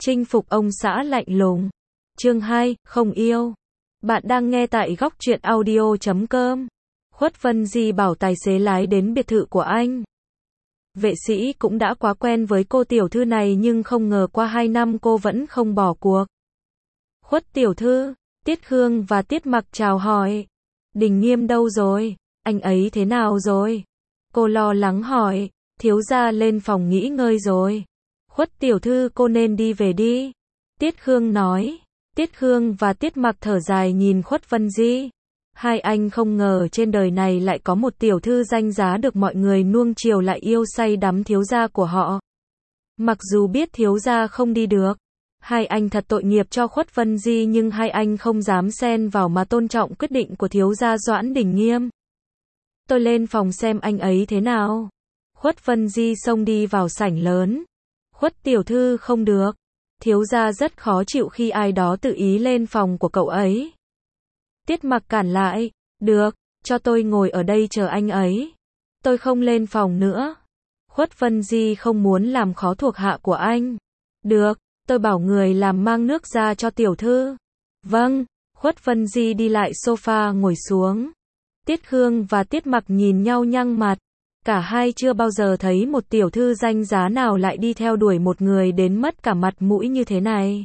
Chinh phục ông xã lạnh lùng. Chương 2, không yêu. Bạn đang nghe tại góc truyện audio.com. Khuất Vân Di bảo tài xế lái đến biệt thự của anh. Vệ sĩ cũng đã quá quen với cô tiểu thư này nhưng không ngờ qua 2 năm cô vẫn không bỏ cuộc. Khuất tiểu thư, Tiết Khương và Tiết Mặc chào hỏi. Đình Nghiêm đâu rồi? Anh ấy thế nào rồi? Cô lo lắng hỏi. Thiếu gia lên phòng nghỉ ngơi rồi. Khuất tiểu thư cô nên đi về đi. Tiết Khương nói. Tiết Khương và Tiết Mặc thở dài nhìn Khuất Vân Di. Hai anh không ngờ trên đời này lại có một tiểu thư danh giá được mọi người nuông chiều lại yêu say đắm thiếu gia của họ. Mặc dù biết thiếu gia không đi được, hai anh thật tội nghiệp cho Khuất Vân Di nhưng hai anh không dám xen vào mà tôn trọng quyết định của thiếu gia Doãn Đình Nghiêm. Tôi lên phòng xem anh ấy thế nào. Khuất Vân Di xông đi vào sảnh lớn. Khuất tiểu thư không được. Thiếu gia rất khó chịu khi ai đó tự ý lên phòng của cậu ấy. Tiết Mặc cản lại. Được, cho tôi ngồi ở đây chờ anh ấy. Tôi không lên phòng nữa. Khuất Vân Di không muốn làm khó thuộc hạ của anh. Được, tôi bảo người làm mang nước ra cho tiểu thư. Vâng, Khuất Vân Di đi lại sofa ngồi xuống. Tiết Khương và Tiết Mặc nhìn nhau nhăn mặt. Cả hai chưa bao giờ thấy một tiểu thư danh giá nào lại đi theo đuổi một người đến mất cả mặt mũi như thế này.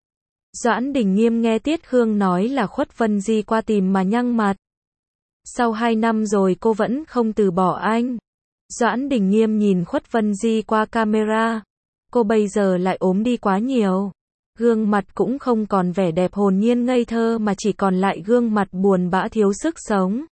Doãn Đình Nghiêm nghe Tiết Khương nói là Khuất Vân Di qua tìm mà nhăn mặt. Sau 2 năm rồi cô vẫn không từ bỏ anh. Doãn Đình Nghiêm nhìn Khuất Vân Di qua camera. Cô bây giờ lại ốm đi quá nhiều. Gương mặt cũng không còn vẻ đẹp hồn nhiên ngây thơ mà chỉ còn lại gương mặt buồn bã thiếu sức sống.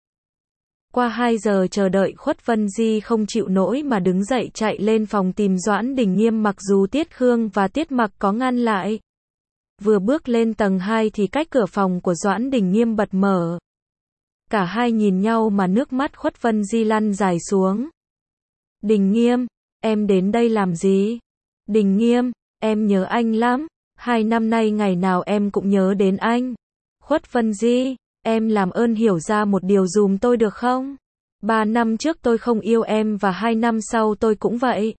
Qua 2 giờ chờ đợi Khuất Vân Di không chịu nổi mà đứng dậy chạy lên phòng tìm Doãn Đình Nghiêm mặc dù Tiết Khương và Tiết Mặc có ngăn lại. Vừa bước lên tầng 2 thì cách cửa phòng của Doãn Đình Nghiêm bật mở. Cả hai nhìn nhau mà nước mắt Khuất Vân Di lăn dài xuống. Đình Nghiêm, em đến đây làm gì? Đình Nghiêm, em nhớ anh lắm. 2 năm nay ngày nào em cũng nhớ đến anh. Khuất Vân Di, em làm ơn hiểu ra một điều dùm tôi được không? 3 năm trước tôi không yêu em và 2 năm sau tôi cũng vậy.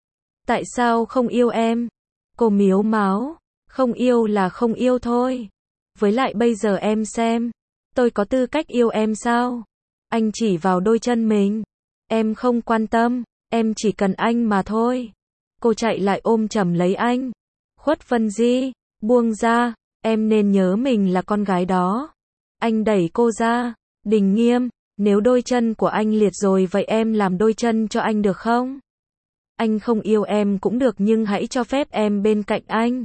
Tại sao không yêu em? Cô miếu máu. Không yêu là không yêu thôi. Với lại bây giờ em xem. Tôi có tư cách yêu em sao? Anh chỉ vào đôi chân mình. Em không quan tâm. Em chỉ cần anh mà thôi. Cô chạy lại ôm chầm lấy anh. Khuất Vân Di, buông ra. Em nên nhớ mình là con gái đó. Anh đẩy cô ra. Đình Nghiêm, nếu đôi chân của anh liệt rồi vậy em làm đôi chân cho anh được không? Anh không yêu em cũng được nhưng hãy cho phép em bên cạnh anh.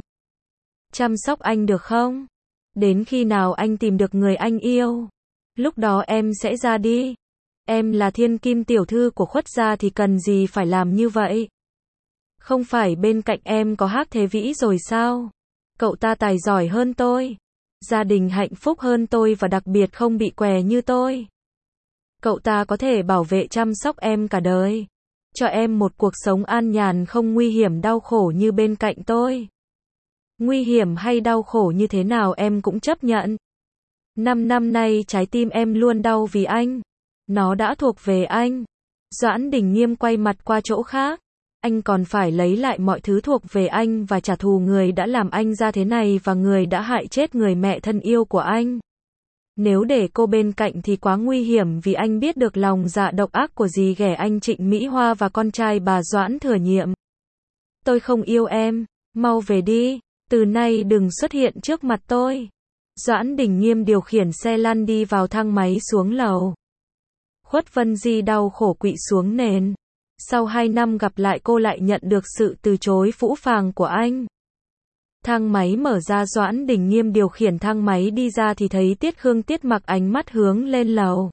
Chăm sóc anh được không? Đến khi nào anh tìm được người anh yêu, lúc đó em sẽ ra đi. Em là thiên kim tiểu thư của Khuất gia thì cần gì phải làm như vậy? Không phải bên cạnh em có Hắc Thế Vĩ rồi sao? Cậu ta tài giỏi hơn tôi. Gia đình hạnh phúc hơn tôi và đặc biệt không bị què như tôi. Cậu ta có thể bảo vệ chăm sóc em cả đời. Cho em một cuộc sống an nhàn không nguy hiểm đau khổ như bên cạnh tôi. Nguy hiểm hay đau khổ như thế nào em cũng chấp nhận. 5 năm nay trái tim em luôn đau vì anh. Nó đã thuộc về anh. Doãn Đình Nghiêm quay mặt qua chỗ khác. Anh còn phải lấy lại mọi thứ thuộc về anh và trả thù người đã làm anh ra thế này và người đã hại chết người mẹ thân yêu của anh. Nếu để cô bên cạnh thì quá nguy hiểm vì anh biết được lòng dạ độc ác của dì ghẻ anh Trịnh Mỹ Hoa và con trai bà Doãn Thừa Nhiệm. Tôi không yêu em, mau về đi, từ nay đừng xuất hiện trước mặt tôi. Doãn Đình Nghiêm điều khiển xe lăn đi vào thang máy xuống lầu. Khuất Vân Di đau khổ quỵ xuống nền. Sau 2 năm gặp lại cô lại nhận được sự từ chối phũ phàng của anh. Thang máy mở ra Doãn Đình Nghiêm điều khiển thang máy đi ra thì thấy Tiết Khương Tiết Mặc ánh mắt hướng lên lầu.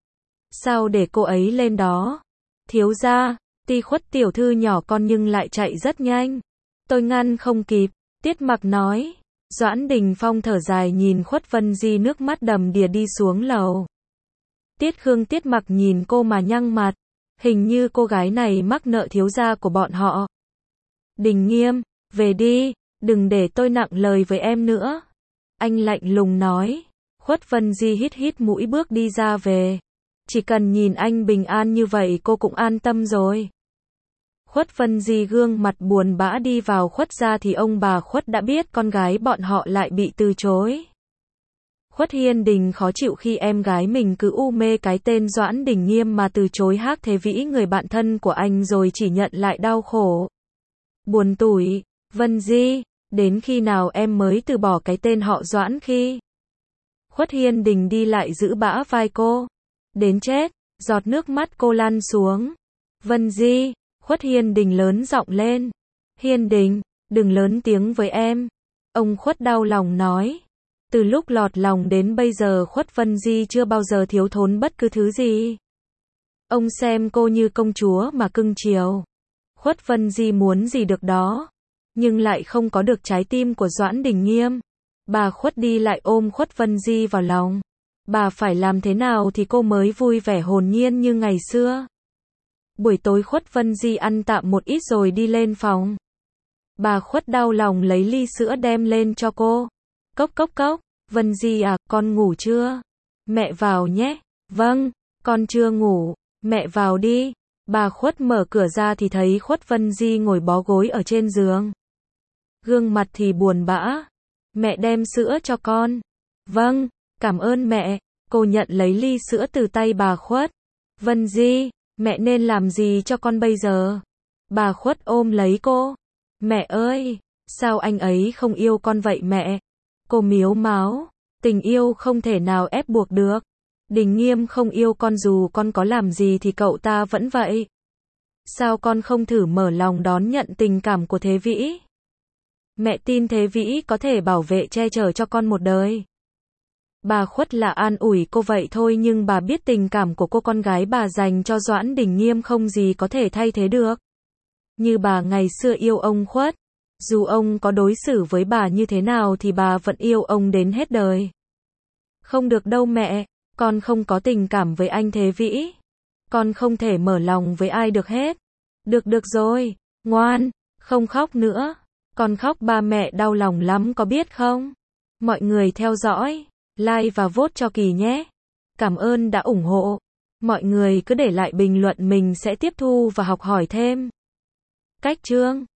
Sao để cô ấy lên đó? Thiếu gia, Ti Khuất tiểu thư nhỏ con nhưng lại chạy rất nhanh. Tôi ngăn không kịp, Tiết Mặc nói. Doãn Đình Phong thở dài nhìn Khuất Vân Di nước mắt đầm đìa đi xuống lầu. Tiết Khương Tiết Mặc nhìn cô mà nhăn mặt. Hình như cô gái này mắc nợ thiếu gia của bọn họ. Đình Nghiêm, về đi, đừng để tôi nặng lời với em nữa. Anh lạnh lùng nói. Khuất Vân Di hít hít mũi bước đi ra về. Chỉ cần nhìn anh bình an như vậy cô cũng an tâm rồi. Khuất Vân Di gương mặt buồn bã đi vào Khuất gia thì ông bà Khuất đã biết con gái bọn họ lại bị từ chối. Khuất Hiên Đình khó chịu khi em gái mình cứ u mê cái tên Doãn Đình Nghiêm mà từ chối Hắc Thế Vĩ, người bạn thân của anh, rồi chỉ nhận lại đau khổ. Buồn tủi, Vân Di, đến khi nào em mới từ bỏ cái tên họ Doãn khi? Khuất Hiên Đình đi lại giữ bả vai cô. Đến chết, giọt nước mắt cô lăn xuống. Vân Di, Khuất Hiên Đình lớn giọng lên. Hiên Đình, đừng lớn tiếng với em. Ông Khuất đau lòng nói. Từ lúc lọt lòng đến bây giờ Khuất Vân Di chưa bao giờ thiếu thốn bất cứ thứ gì. Ông xem cô như công chúa mà cưng chiều. Khuất Vân Di muốn gì được đó, nhưng lại không có được trái tim của Doãn Đình Nghiêm. Bà Khuất đi lại ôm Khuất Vân Di vào lòng. Bà phải làm thế nào thì cô mới vui vẻ hồn nhiên như ngày xưa? Buổi tối Khuất Vân Di ăn tạm một ít rồi đi lên phòng. Bà Khuất đau lòng lấy ly sữa đem lên cho cô. Cốc cốc cốc, Vân Di à, con ngủ chưa? Mẹ vào nhé. Vâng, con chưa ngủ, mẹ vào đi. Bà Khuất mở cửa ra thì thấy Khuất Vân Di ngồi bó gối ở trên giường. Gương mặt thì buồn bã. Mẹ đem sữa cho con. Vâng, cảm ơn mẹ. Cô nhận lấy ly sữa từ tay bà Khuất. Vân Di, mẹ nên làm gì cho con bây giờ? Bà Khuất ôm lấy cô. Mẹ ơi, sao anh ấy không yêu con vậy mẹ? Cô miếu máu. Tình yêu không thể nào ép buộc được. Đình Nghiêm không yêu con dù con có làm gì thì cậu ta vẫn vậy. Sao con không thử mở lòng đón nhận tình cảm của Thế Vĩ? Mẹ tin Thế Vĩ có thể bảo vệ che chở cho con một đời. Bà Khuất là an ủi cô vậy thôi, nhưng bà biết tình cảm của cô con gái bà dành cho Doãn Đình Nghiêm không gì có thể thay thế được. Như bà ngày xưa yêu ông Khuất, dù ông có đối xử với bà như thế nào thì bà vẫn yêu ông đến hết đời. Không được đâu mẹ, con không có tình cảm với anh Thế Vĩ. Con không thể mở lòng với ai được hết. Được rồi, ngoan, không khóc nữa. Con khóc ba mẹ đau lòng lắm có biết không? Mọi người theo dõi, like và vote cho Kỳ nhé. Cảm ơn đã ủng hộ. Mọi người cứ để lại bình luận, mình sẽ tiếp thu và học hỏi thêm. Cách chương